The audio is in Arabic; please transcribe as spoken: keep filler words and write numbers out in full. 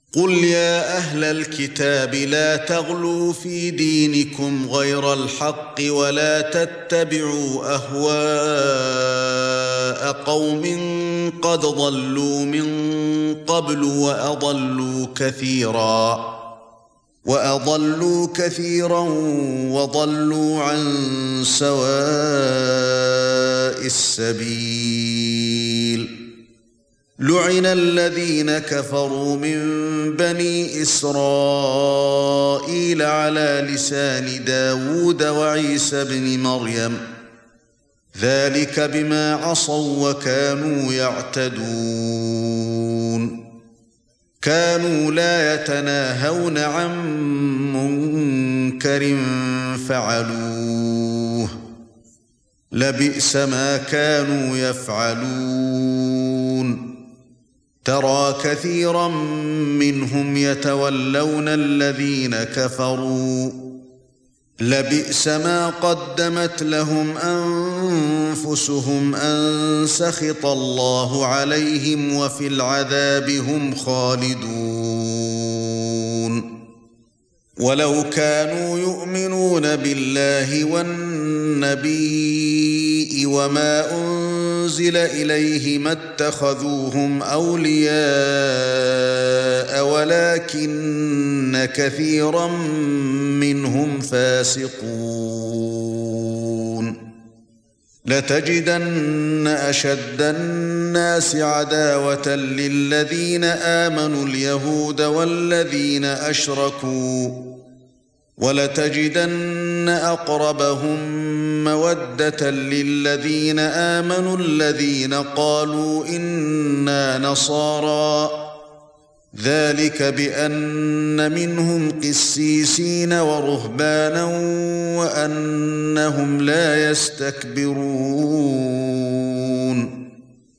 قُلْ يَا أَهْلَ الْكِتَابِ لَا تَغْلُوا فِي دِينِكُمْ غَيْرَ الْحَقِّ وَلَا تَتَّبِعُوا أَهْوَاءَ قَوْمٍ قَدْ ضَلُّوا مِن قَبْلُ وَأَضَلُّوا كَثِيرًا وَأَضَلُّوا كَثِيرًا وَضَلُّوا عَن سَوَاءِ السَّبِيلِ. لُعِنَ الَّذِينَ كَفَرُوا مِن بَنِي إِسْرَائِيلَ عَلَى لِسَانِ دَاوُودَ وَعِيسَى ابْنِ مَرْيَمَ ذَلِكَ بِمَا عَصَوا وَكَانُوا يَعْتَدُونَ كَانُوا لَا يَتَنَاهَوْنَ عَن مُّنكَرٍ فَعَلُوهُ لَبِئْسَ مَا كَانُوا يَفْعَلُونَ تَرَى كَثِيرًا مِّنْهُمْ يَتَوَلَّوْنَ الَّذِينَ كَفَرُوا لَبِئْسَ مَا قَدَّمَتْ لَهُمْ أَنفُسُهُمْ أَن سَخِطَ اللَّهُ عَلَيْهِمْ وَفِي الْعَذَابِ هُمْ خَالِدُونَ وَلَوْ كَانُوا يُؤْمِنُونَ بِاللَّهِ وَالنَّبِيِّ وَمَا أُنزِلَ إِلَيْهِ مَا اتَّخَذُوهُمْ أَوْلِيَاءَ وَلَكِنَّ كَثِيرًا مِّنْهُمْ فَاسِقُونَ لَتَجِدَنَّ أَشَدَّ النَّاسِ عَدَاوَةً لِّلَّذِينَ آمَنُوا الْيَهُودَ وَالَّذِينَ أَشْرَكُوا وَلَتَجِدَنَّ أَقْرَبَهُم مَّوَدَّةً لِّلَّذِينَ آمَنُوا الَّذِينَ قَالُوا إِنَّا نَصَارَى ذَلِكَ بِأَنَّ مِنْهُمْ قِسِّيسِينَ وَرُهْبَانًا وَأَنَّهُمْ لَا يَسْتَكْبِرُونَ